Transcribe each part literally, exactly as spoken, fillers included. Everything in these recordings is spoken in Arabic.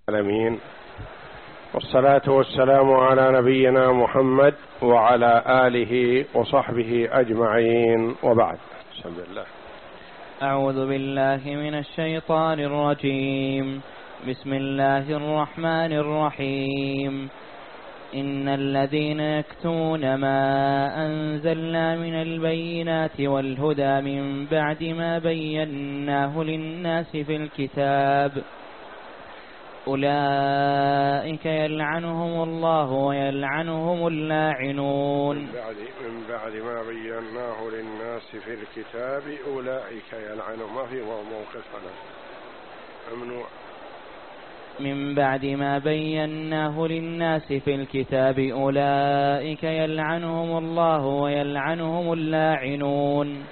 العالمين، والصلاة والسلام على نبينا محمد وعلى آله وصحبه أجمعين، وبعد. بسم الله. أعوذ بالله من الشيطان الرجيم. بسم الله الرحمن الرحيم. إن الذين يكتمون ما أنزلنا من البينات والهدى من بعد ما بيناه للناس في الكتاب أولئك يلعنهم الله ويلعنهم اللاعنون. من بعد, من بعد ما بيناه للناس في الكتاب أولئك يلعنهم، ما في موقف هذا ممنوع. من بعد ما بيناه للناس في الكتاب أولئك يلعنهم الله ويلعنهم اللاعنون.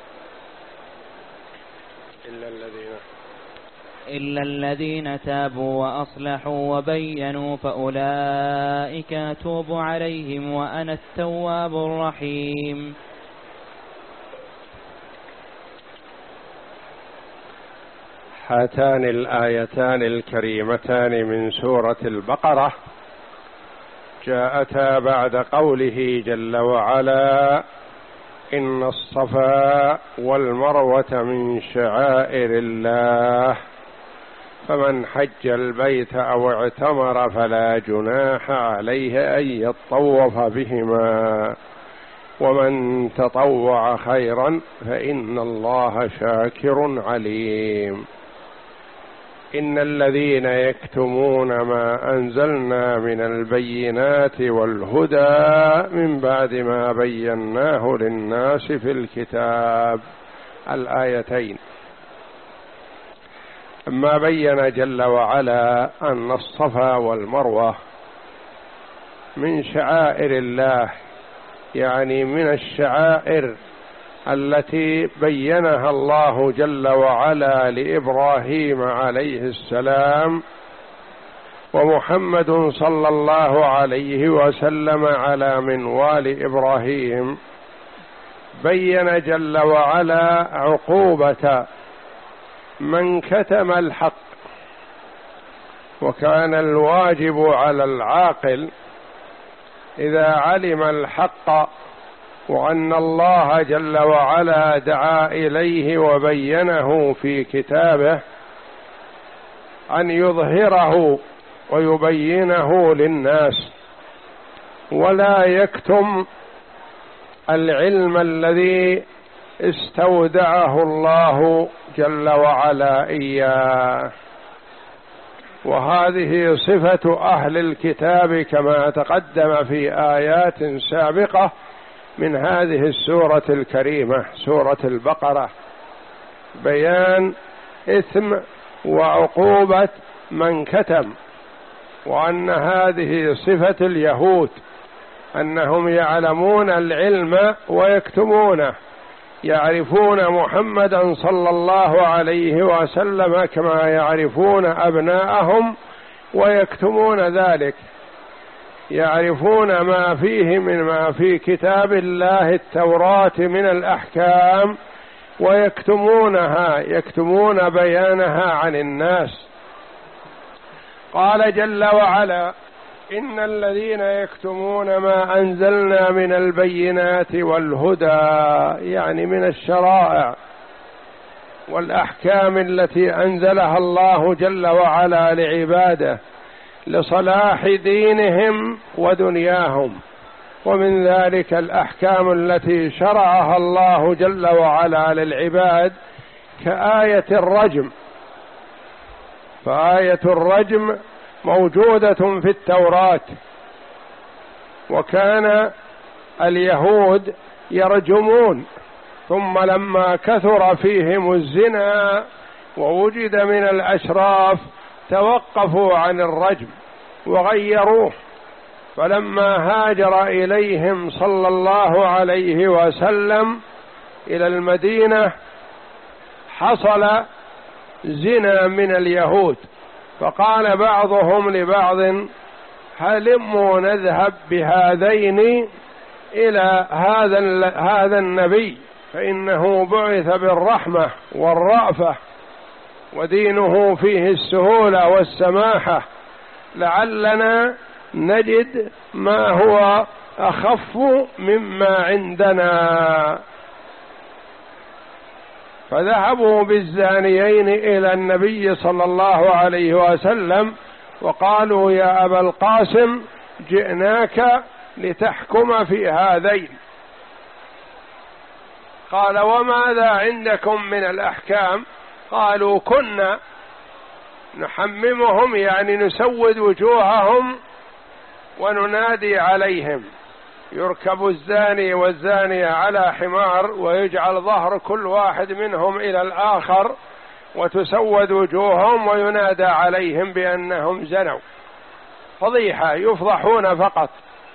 إلا الذين إلا الذين تابوا وأصلحوا وبينوا فأولئك أتوب عليهم وأنا التواب الرحيم. هاتان الآيتان الكريمتان من سورة البقرة جاءتا بعد قوله جل وعلا: إن الصفا والمروة من شعائر الله، فمن حج البيت أو اعتمر فلا جناح عليه أن يطوف بهما، ومن تطوع خيرا فإن الله شاكر عليم. إن الذين يكتمون ما أنزلنا من البينات والهدى من بعد ما بيناه للناس في الكتاب، الآيتين. أما بين جل وعلا أن الصفا والمروة من شعائر الله، يعني من الشعائر التي بينها الله جل وعلا لإبراهيم عليه السلام، ومحمد صلى الله عليه وسلم على منوال إبراهيم، بين جل وعلا عقوبة من كتم الحق. وكان الواجب على العاقل إذا علم الحق وأن الله جل وعلا دعا إليه وبينه في كتابه أن يظهره ويبينه للناس، ولا يكتم العلم الذي استودعه الله جل وعلا إياه. وهذه صفة أهل الكتاب كما تقدم في آيات سابقة من هذه السورة الكريمة، سورة البقرة، بيان إثم وعقوبة من كتم، وأن هذه صفة اليهود، أنهم يعلمون العلم ويكتمونه، يعرفون محمدا صلى الله عليه وسلم كما يعرفون أبناءهم ويكتمون ذلك، يعرفون ما فيه من ما في كتاب الله التوراة من الأحكام ويكتمونها، يكتمون بيانها عن الناس. قال جل وعلا: إن الذين يكتمون ما أنزلنا من البينات والهدى، يعني من الشرائع والأحكام التي أنزلها الله جل وعلا لعباده لصلاح دينهم ودنياهم، ومن ذلك الأحكام التي شرعها الله جل وعلا للعباد كآية الرجم. فآية الرجم موجودة في التوراة، وكان اليهود يرجمون، ثم لما كثر فيهم الزنا ووجد من الأشراف توقفوا عن الرجم وغيروه. فلما هاجر إليهم صلى الله عليه وسلم إلى المدينة حصل زنا من اليهود، فقال بعضهم لبعض: هلموا نذهب بهذين إلى هذا هذا النبي، فإنه بعث بالرحمة والرأفة ودينه فيه السهولة والسماحة، لعلنا نجد ما هو أخف مما عندنا. فذهبوا بالزانيين إلى النبي صلى الله عليه وسلم وقالوا يا أبا القاسم جئناك لتحكم في هذين. قال وماذا عندكم من الأحكام؟ قالوا كنا نحممهم، يعني نسود وجوههم وننادي عليهم، يركب الزاني والزانية على حمار ويجعل ظهر كل واحد منهم إلى الآخر وتسود وجوههم وينادى عليهم بأنهم زنوا، فضيحة يفضحون فقط.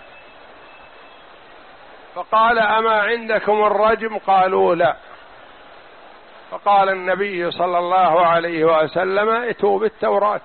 فقال أما عندكم الرجم؟ قالوا لا. فقال النبي صلى الله عليه وسلم ائتوا بالتوراة.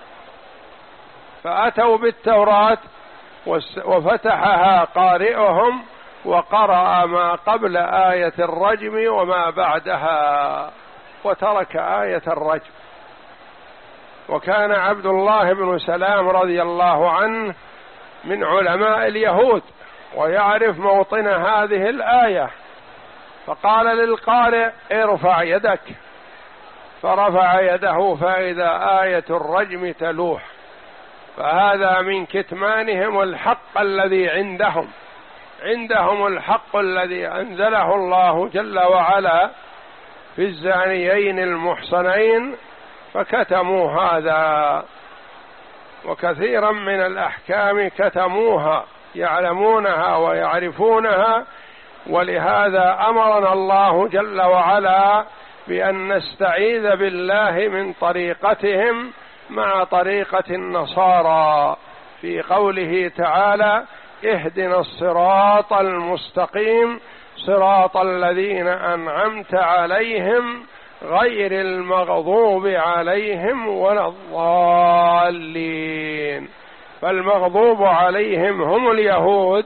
فأتوا بالتوراة وفتحها قارئهم وقرأ ما قبل آية الرجم وما بعدها وترك آية الرجم. وكان عبد الله بن سلام رضي الله عنه من علماء اليهود ويعرف موطن هذه الآية، فقال للقارئ ارفع يدك، فرفع يده فإذا آية الرجم تلوح. فهذا من كتمانهم الحق الذي عندهم، عندهم الحق الذي أنزله الله جل وعلا في الزانيين المحصنين فكتموا هذا. وكثيرا من الأحكام كتموها، يعلمونها ويعرفونها، ولهذا أمرنا الله جل وعلا بأن نستعيذ بالله من طريقتهم مع طريقة النصارى في قوله تعالى اهدنا الصراط المستقيم صراط الذين أنعمت عليهم غير المغضوب عليهم ولا الضالين. فالمغضوب عليهم هم اليهود،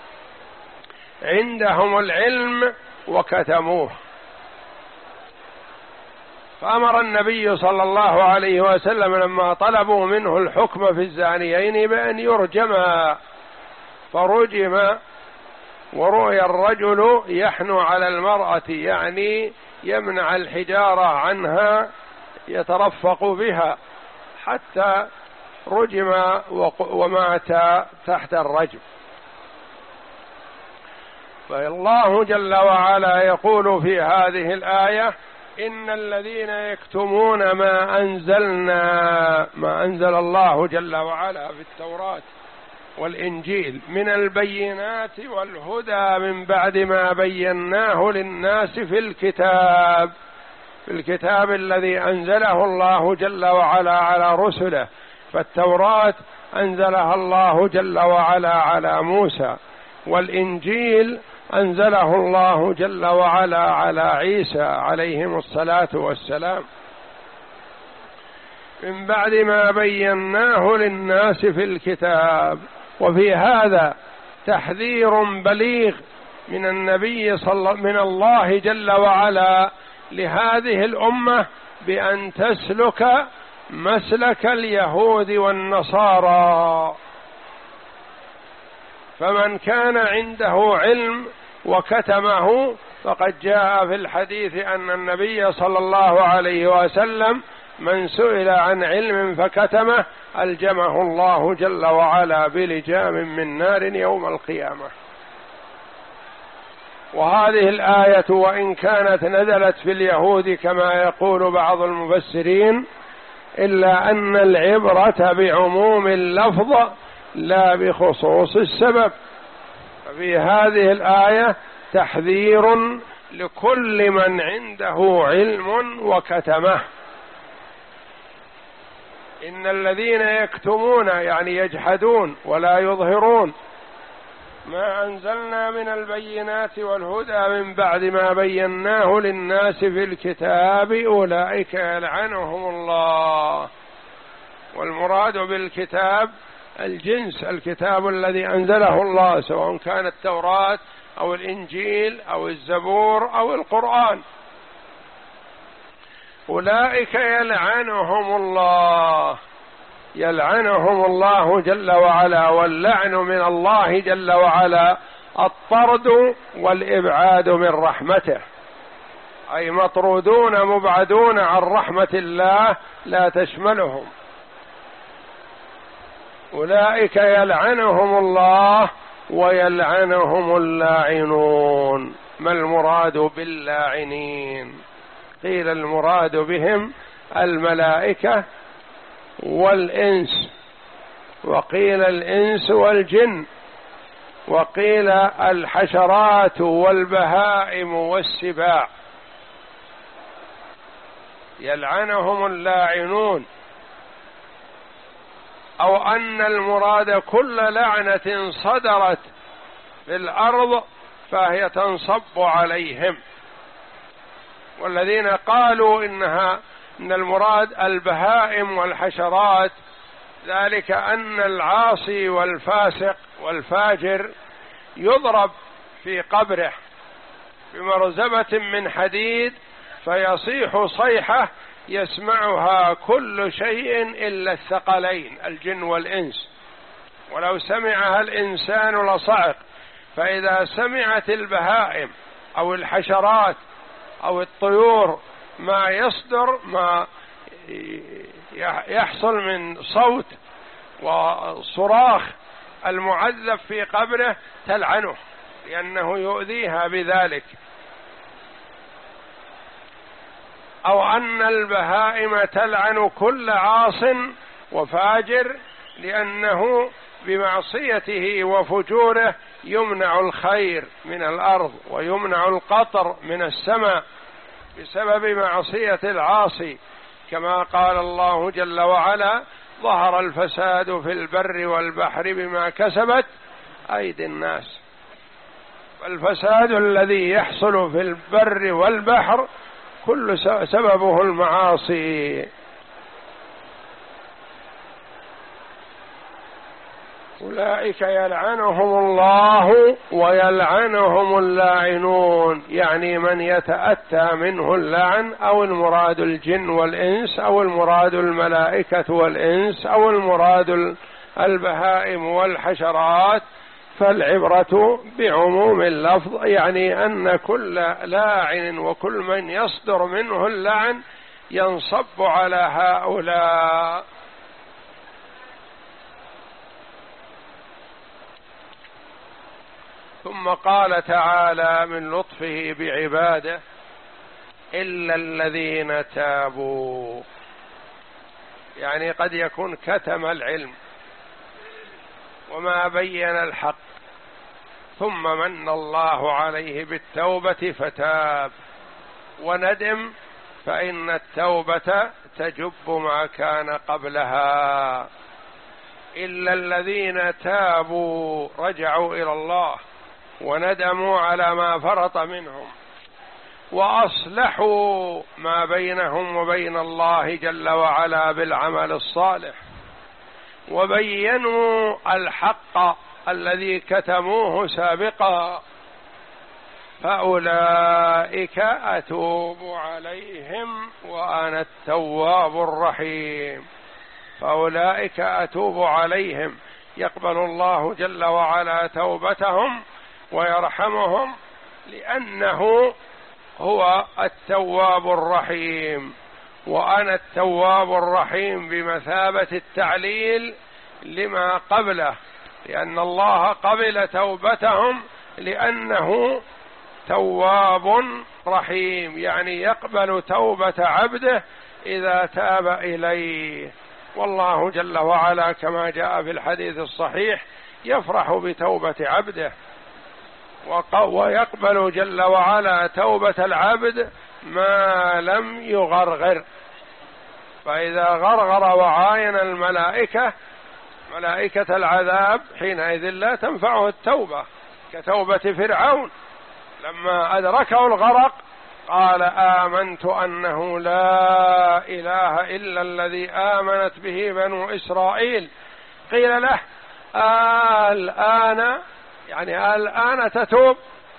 عندهم العلم وكتموه. فأمر النبي صلى الله عليه وسلم لما طلبوا منه الحكم في الزانيين بأن يرجما، فرجم ورؤي الرجل يحنو على المرأة، يعني يمنع الحجارة عنها يترفق بها، حتى رجم ومات تحت الرجم. فالله جل وعلا يقول في هذه الآية إن الذين يكتمون ما أنزلنا ما أنزل الله جل وعلا في التوراة والإنجيل من البينات والهدى من بعد ما بيناه للناس في الكتاب في الكتاب الذي أنزله الله جل وعلا على رسله. فالتوراة أنزلها الله جل وعلا على موسى، والإنجيل أنزله الله جل وعلا على عيسى عليهم الصلاة والسلام من بعد ما بيناه للناس في الكتاب. وفي هذا تحذير بليغ من النبي صلى من الله جل وعلا لهذه الأمة بأن تسلك مسلك اليهود والنصارى. فمن كان عنده علم وكتمه فقد جاء في الحديث أن النبي صلى الله عليه وسلم من سئل عن علم فكتمه ألجمه الله جل وعلا بلجام من نار يوم القيامة. وهذه الآية وإن كانت نزلت في اليهود كما يقول بعض المفسرين، إلا أن العبرة بعموم اللفظ لا بخصوص السبب. ففي هذه الآية تحذير لكل من عنده علم وكتمه. إن الذين يكتمون يعني يجحدون ولا يظهرون ما أنزلنا من البينات والهدى من بعد ما بيناه للناس في الكتاب أولئك يلعنهم الله. والمراد بالكتاب الجنس، الكتاب الذي أنزله الله، سواء كان التوراة أو الإنجيل أو الزبور أو القرآن. أولئك يلعنهم الله. يلعنهم الله جل وعلا، واللعن من الله جل وعلا الطرد والإبعاد من رحمته، أي مطرودون مبعدون عن رحمة الله لا تشملهم. أولئك يلعنهم الله ويلعنهم اللاعنون. ما المراد باللاعنين؟ قيل المراد بهم الملائكة والإنس، وقيل الإنس والجن، وقيل الحشرات والبهائم والسباع. يلعنهم اللاعنون، أو أن المراد كل لعنة صدرت في الأرض فهي تنصب عليهم. والذين قالوا إنها إن المراد البهائم والحشرات، ذلك أن العاصي والفاسق والفاجر يضرب في قبره بمرزبة من حديد فيصيح صيحة يسمعها كل شيء إلا الثقلين الجن والإنس، ولو سمعها الإنسان لصعق. فإذا سمعت البهائم أو الحشرات أو الطيور ما يصدر ما يحصل من صوت وصراخ المعذب في قبره تلعنه، لأنه يؤذيها بذلك. أو أن البهائم تلعن كل عاص وفاجر، لأنه بمعصيته وفجوره يمنع الخير من الأرض ويمنع القطر من السماء بسبب معصية العاصي، كما قال الله جل وعلا: ظهر الفساد في البر والبحر بما كسبت أيدي الناس. الفساد الذي يحصل في البر والبحر كل سببه المعاصي. أولئك يلعنهم الله ويلعنهم اللاعنون، يعني من يتأتى منه اللعن، أو المراد الجن والإنس، أو المراد الملائكة والإنس، أو المراد البهائم والحشرات. فالعبرة بعموم اللفظ، يعني أن كل لاعن وكل من يصدر منه اللعن ينصب على هؤلاء. ثم قال تعالى من لطفه بعباده: إلا الذين تابوا، يعني قد يكون كتم العلم وما بين الحق، ثم من الله عليه بالتوبة فتاب وندم، فإن التوبة تجب ما كان قبلها. إلا الذين تابوا، رجعوا إلى الله وندموا على ما فرط منهم، وأصلحوا ما بينهم وبين الله جل وعلا بالعمل الصالح، وبينوا الحق الذي كتموه سابقا، فأولئك أتوب عليهم وأنا التواب الرحيم. فأولئك أتوب عليهم، يقبل الله جل وعلا توبتهم ويرحمهم، لأنه هو التواب الرحيم. وأنا التواب الرحيم بمثابة التعليل لما قبله، لأن الله قبل توبتهم لأنه تواب رحيم، يعني يقبل توبة عبده إذا تاب إليه. والله جل وعلا كما جاء في الحديث الصحيح يفرح بتوبة عبده، ويقبل جل وعلا توبة العبد ما لم يغرغر. فإذا غرغر وعاين الملائكة ملائكة العذاب حينئذ لا تنفعه التوبة، كتوبة فرعون لما أدركه الغرق قال: آمنت أنه لا إله إلا الذي آمنت به بنو إسرائيل. قيل له: الآن، يعني الآن تتوب؟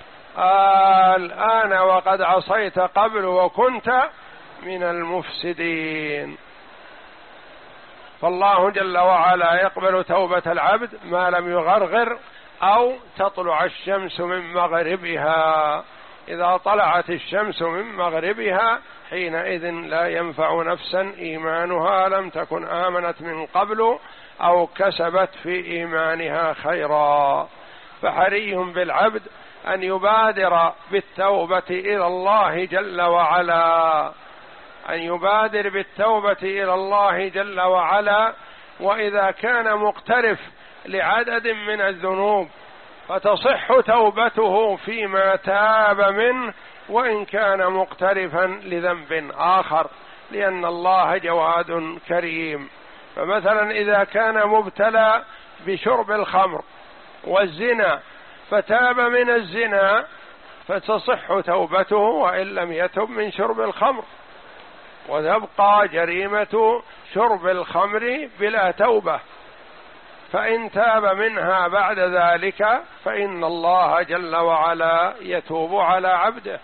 الآن وقد عصيت قبل وكنت من المفسدين. فالله جل وعلا يقبل توبة العبد ما لم يغرغر أو تطلع الشمس من مغربها. إذا طلعت الشمس من مغربها حينئذ لا ينفع نفسا إيمانها لم تكن آمنت من قبل أو كسبت في إيمانها خيرا. فحري بالعبد أن يبادر بالتوبة إلى الله جل وعلا، أن يبادر بالتوبة إلى الله جل وعلا. وإذا كان مقترف لعدد من الذنوب فتصح توبته فيما تاب منه وإن كان مقترفا لذنب آخر، لأن الله جواد كريم. فمثلا إذا كان مبتلى بشرب الخمر والزنا فتاب من الزنا فتصح توبته وإن لم يتب من شرب الخمر، وتبقى جريمة شرب الخمر بلا توبة. فإن تاب منها بعد ذلك فإن الله جل وعلا يتوب على عبده.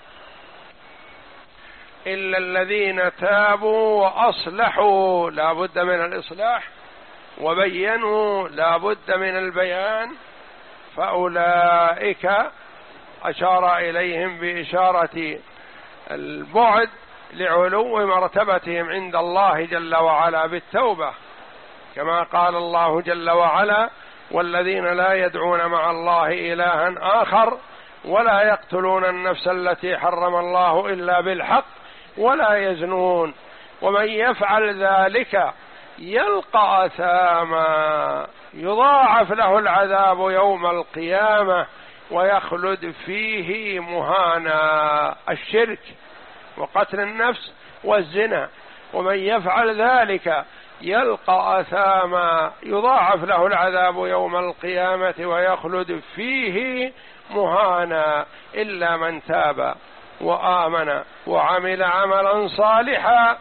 إلا الذين تابوا وأصلحوا، لا بد من الإصلاح، وبينوا، لا بد من البيان، فأولئك أشار إليهم بإشارة البعد لعلو مرتبتهم عند الله جل وعلا بالتوبة، كما قال الله جل وعلا: والذين لا يدعون مع الله إلها آخر ولا يقتلون النفس التي حرم الله إلا بالحق ولا يزنون ومن يفعل ذلك يلقى أثاما يضاعف له العذاب يوم القيامة ويخلد فيه مهانا. الشرك وقتل النفس والزنا، ومن يفعل ذلك يلقى أثاما يضاعف له العذاب يوم القيامة ويخلد فيه مهانا إلا من تاب وآمن وعمل عملا صالحا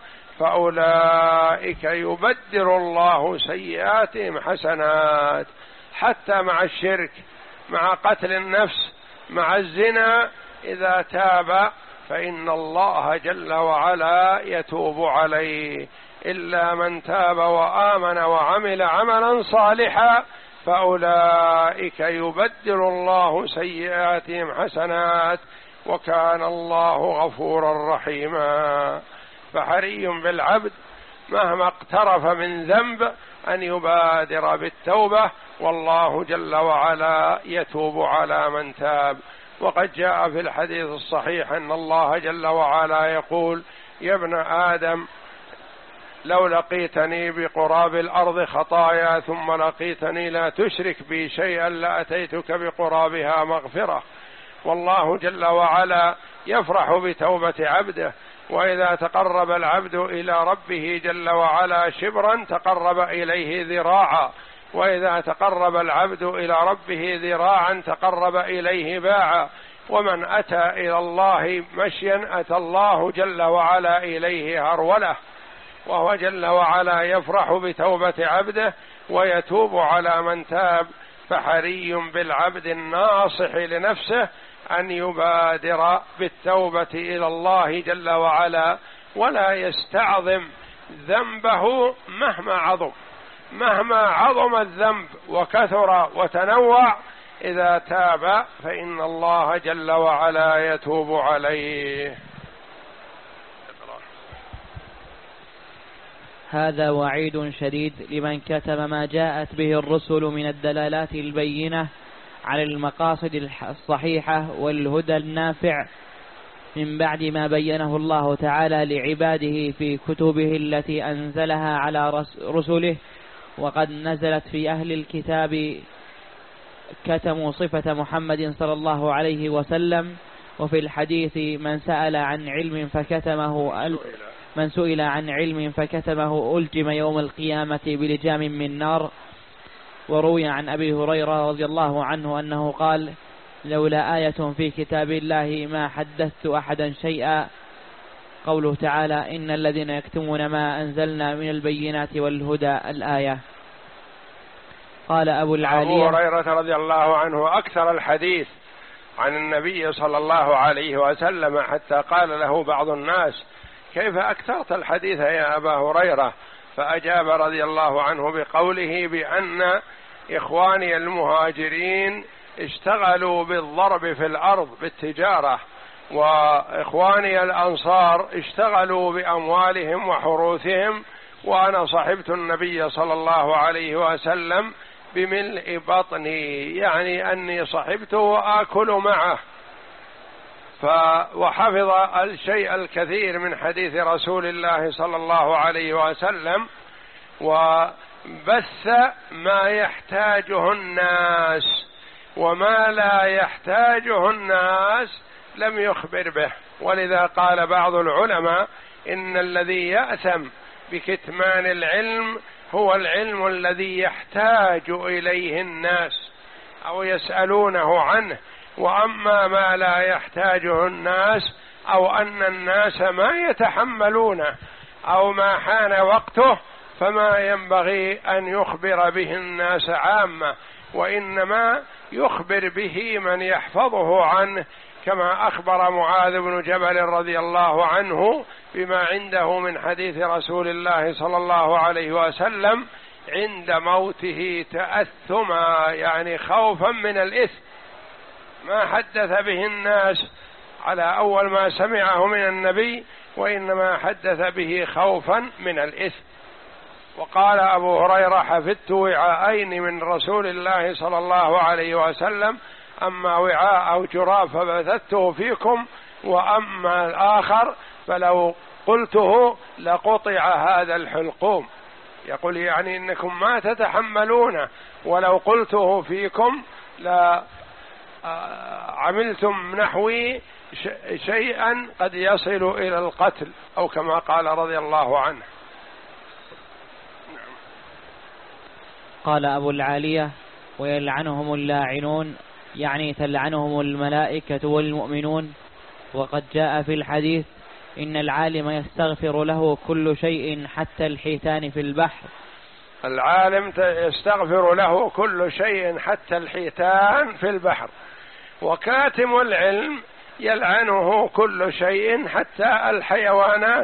فأولئك يبدل الله سيئاتهم حسنات. حتى مع الشرك، مع قتل النفس، مع الزنا، إذا تاب فإن الله جل وعلا يتوب عليه. إلا من تاب وآمن وعمل عملا صالحا فأولئك يبدل الله سيئاتهم حسنات وكان الله غفورا رحيما. فحري بالعبد مهما اقترف من ذنب أن يبادر بالتوبة، والله جل وعلا يتوب على من تاب. وقد جاء في الحديث الصحيح أن الله جل وعلا يقول: يا ابن آدم لو لقيتني بقراب الأرض خطايا ثم لقيتني لا تشرك بي شيئا لأتيتك بقرابها مغفرة. والله جل وعلا يفرح بتوبة عبده، وإذا تقرب العبد إلى ربه جل وعلا شبرا تقرب إليه ذراعا، وإذا تقرب العبد إلى ربه ذراعا تقرب إليه باعا. ومن أتى إلى الله مشيا أتى الله جل وعلا إليه هرولة. وهو جل وعلا يفرح بتوبة عبده ويتوب على من تاب. فحري بالعبد الناصح لنفسه أن يبادر بالتوبة إلى الله جل وعلا، ولا يستعظم ذنبه مهما عظم. مهما عظم الذنب وكثر وتنوع، إذا تاب فإن الله جل وعلا يتوب عليه. هذا وعيد شديد لمن كتم ما جاءت به الرسل من الدلالات البينة على المقاصد الصحيحة والهدى النافع من بعد ما بينه الله تعالى لعباده في كتبه التي أنزلها على رسله. وقد نزلت في أهل الكتاب كتموا صفة محمد صلى الله عليه وسلم. وفي الحديث من سأل عن علم فكتمه من سئل عن علم فكتمه ألجم يوم القيامة بلجام من نار. وروي عن أبي هريرة رضي الله عنه أنه قال: لولا آية في كتاب الله ما حدثت أحدا شيئا. قوله تعالى: إن الذين يكتمون ما أنزلنا من البينات والهدى، الآية. قال أبو العالية: أبو هريرة رضي الله عنه أكثر الحديث عن النبي صلى الله عليه وسلم، حتى قال له بعض الناس: كيف أكثرت الحديث يا أبا هريرة؟ فأجاب رضي الله عنه بقوله بأن إخواني المهاجرين اشتغلوا بالضرب في الأرض بالتجارة، وإخواني الأنصار اشتغلوا بأموالهم وحروثهم، وأنا صحبت النبي صلى الله عليه وسلم بملء بطني، يعني أني صحبته وآكل معه. وحفظ الشيء الكثير من حديث رسول الله صلى الله عليه وسلم، وبث ما يحتاجه الناس، وما لا يحتاجه الناس لم يخبر به. ولذا قال بعض العلماء إن الذي يأثم بكتمان العلم هو العلم الذي يحتاج إليه الناس أو يسألونه عنه، وأما ما لا يحتاجه الناس أو أن الناس ما يتحملونه أو ما حان وقته فما ينبغي أن يخبر به الناس عامة، وإنما يخبر به من يحفظه عنه، كما أخبر معاذ بن جبل رضي الله عنه بما عنده من حديث رسول الله صلى الله عليه وسلم عند موته تأثما، يعني خوفا من الإثم، ما حدث به الناس على أول ما سمعه من النبي، وإنما حدث به خوفا من الإثم. وقال أبو هريرة: حفظت وعاءين من رسول الله صلى الله عليه وسلم، أما وعاء أو جراب فبثته فيكم، وأما الآخر فلو قلته لقطع هذا الحلقوم. يقول يعني إنكم ما تتحملونه، ولو قلته فيكم لا عملتم نحوي شيئا قد يصل إلى القتل، أو كما قال رضي الله عنه. قال أبو العالية: ويلعنهم اللاعنون، يعني تلعنهم الملائكة والمؤمنون. وقد جاء في الحديث: إن العالم يستغفر له كل شيء حتى الحيتان في البحر. العالم يستغفر له كل شيء حتى الحيتان في البحر، وكاتم العلم يلعنه كل شيء حتى الحيوانات.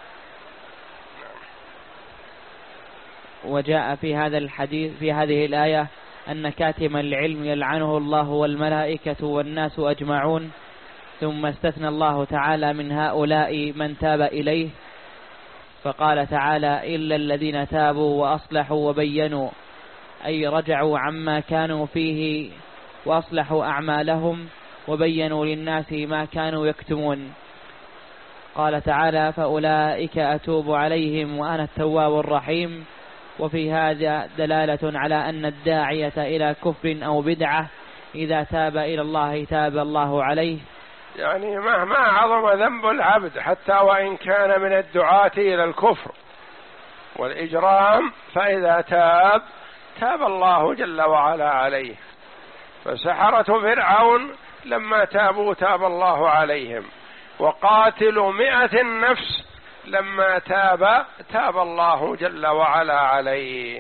وجاء في هذا الحديث في هذه الآية أن كاتم العلم يلعنه الله والملائكة والناس أجمعون، ثم استثنى الله تعالى من هؤلاء من تاب إليه، فقال تعالى: إلا الذين تابوا وأصلحوا وبينوا، أي رجعوا عما كانوا فيه وأصلحوا أعمالهم وبينوا للناس ما كانوا يكتمون. قال تعالى: فأولئك أتوب عليهم وأنا التواب الرحيم. وفي هذا دلالة على أن الداعية إلى كفر أو بدعة إذا تاب إلى الله تاب الله عليه، يعني مهما عظم ذنب العبد حتى وإن كان من الدعاة إلى الكفر والإجرام، فإذا تاب تاب الله جل وعلا عليه. فسحرة فرعون لما تابوا تاب الله عليهم، وقاتل مئة نفس لما تاب تاب الله جل وعلا عليه.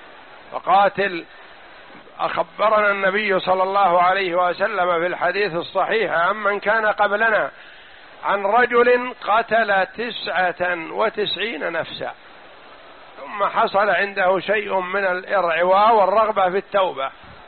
وقاتل أخبرنا النبي صلى الله عليه وسلم في الحديث الصحيح عمن كان قبلنا عن رجل قتل تسعة وتسعين نفسا، ثم حصل عنده شيء من الإرعواء والرغبة في التوبة،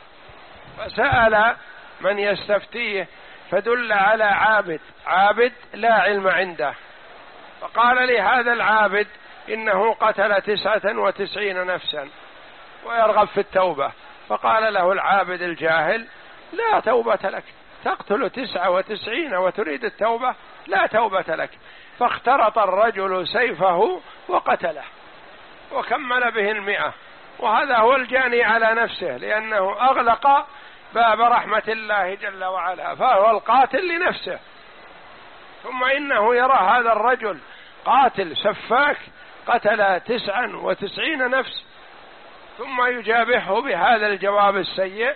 فسأل من يستفتيه فدل على عابد عابد لا علم عنده، فقال لهذا العابد إنه قتل تسعة وتسعين نفسا ويرغب في التوبة، فقال له العابد الجاهل: لا توبة لك، تقتل تسعة وتسعين وتريد التوبة؟ لا توبة لك. فاخترط الرجل سيفه وقتله وكمل به المئة، وهذا هو الجاني على نفسه، لأنه أغلق باب رحمة الله جل وعلا، فهو القاتل لنفسه. ثم إنه يرى هذا الرجل قاتل سفاك قتل تسعا وتسعين نفس، ثم يجابهه بهذا الجواب السيء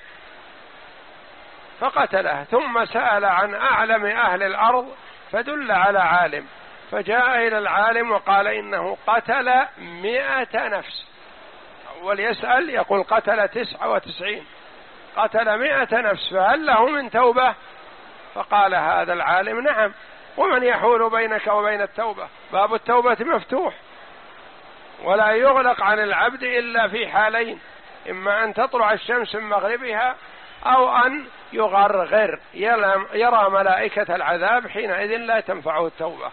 فقتله. ثم سأل عن أعلم أهل الأرض فدل على عالم، فجاء إلى العالم وقال إنه قتل مئة نفس. أول يسأل يقول قتل تسعة وتسعين، قتل مئة نفس، فهل له من توبة؟ فقال هذا العالم: نعم، ومن يحول بينك وبين التوبة؟ باب التوبة مفتوح. ولا يغلق عن العبد إلا في حالين: إما أن تطلع الشمس من مغربها أو أن يغرغر يرى ملائكة العذاب، حينئذ لا تنفعه التوبة.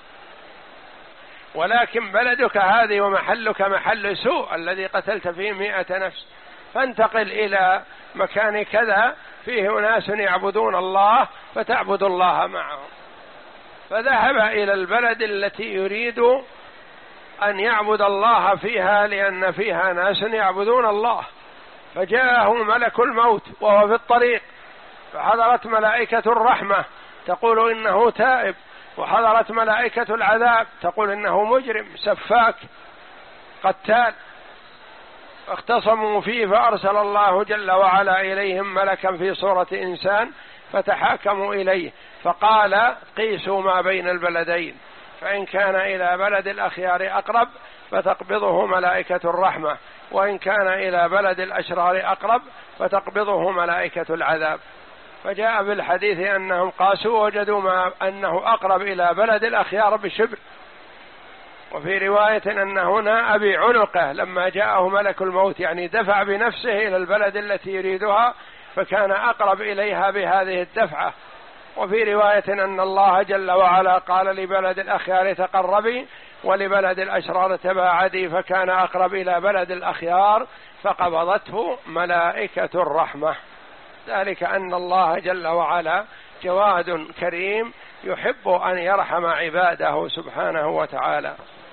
ولكن بلدك هذه ومحلك محل سوء الذي قتلت فيه مئة نفس، فانتقل إلى مكان كذا فيه أناس يعبدون الله فتعبد الله معهم. فذهب إلى البلد التي يريد أن يعبد الله فيها لأن فيها ناس يعبدون الله، فجاءه ملك الموت وهو في الطريق، فحضرت ملائكة الرحمة تقول إنه تائب، وحضرت ملائكة العذاب تقول إنه مجرم سفاك قتال، اختصموا فيه فأرسل الله جل وعلا إليهم ملكا في صورة إنسان فتحاكموا إليه، فقال: قيسوا ما بين البلدين، فإن كان إلى بلد الأخيار أقرب فتقبضه ملائكة الرحمة، وإن كان إلى بلد الأشرار أقرب فتقبضه ملائكة العذاب. فجاء بالحديث أنهم قاسوا وجدوا ما أنه أقرب إلى بلد الأخيار بشبر، وفي رواية أنه ناء بعنقه لما جاءه ملك الموت، يعني دفع بنفسه إلى البلد التي يريدها فكان أقرب إليها بهذه الدفعة. وفي رواية أن الله جل وعلا قال لبلد الأخيار تقربي ولبلد الأشرار تباعدي، فكان أقرب إلى بلد الأخيار فقبضته ملائكة الرحمة. ذلك أن الله جل وعلا جواد كريم يحب أن يرحم عباده سبحانه وتعالى.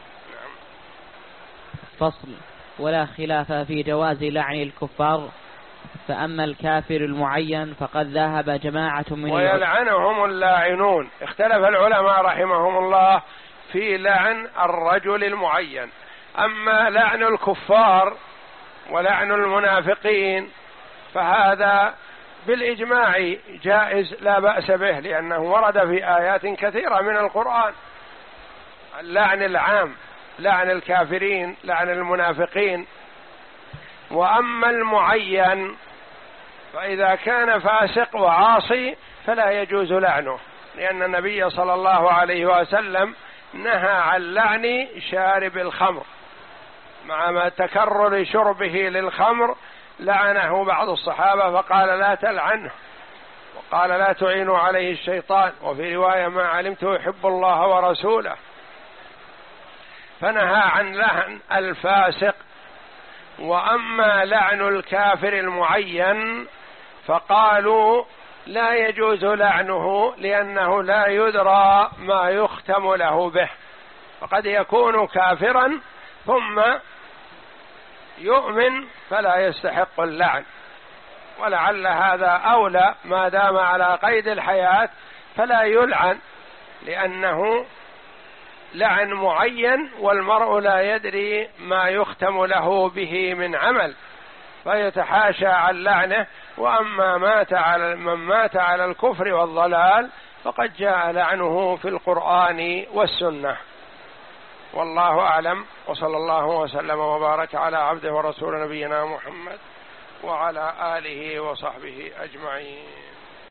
فصل: ولا خلاف في جواز لعن الكفار، فأما الكافر المعين فقد ذهب جماعة من ويلعنهم اللاعنون. اختلف العلماء رحمهم الله في لعن الرجل المعين. أما لعن الكفار ولعن المنافقين فهذا بالإجماع جائز لا بأس به، لأنه ورد في آيات كثيرة من القرآن. اللعن العام لعن الكافرين لعن المنافقين. وأما المعين فإذا كان فاسق وعاصي فلا يجوز لعنه، لأن النبي صلى الله عليه وسلم نهى عن لعن شارب الخمر، مع ما تكرر شربه للخمر لعنه بعض الصحابة فقال: لا تلعنه، وقال: لا تعينوا عليه الشيطان، وفي رواية: ما علمته يحب الله ورسوله. فنهى عن لعن الفاسق. وأما لعن الكافر المعين فقالوا لا يجوز لعنه، لأنه لا يدرى ما يختم له به، فقد يكون كافرا ثم يؤمن فلا يستحق اللعن، ولعل هذا أولى ما دام على قيد الحياة فلا يلعن، لأنه لعن معين والمرء لا يدري ما يختم له به من عمل فيتحاشى عن لعنه. وأما مات على من مات على الكفر والضلال فقد جاء لعنه في القرآن والسنة. والله أعلم، وصلى الله وسلم وبارك على عبده ورسول نبينا محمد وعلى آله وصحبه أجمعين.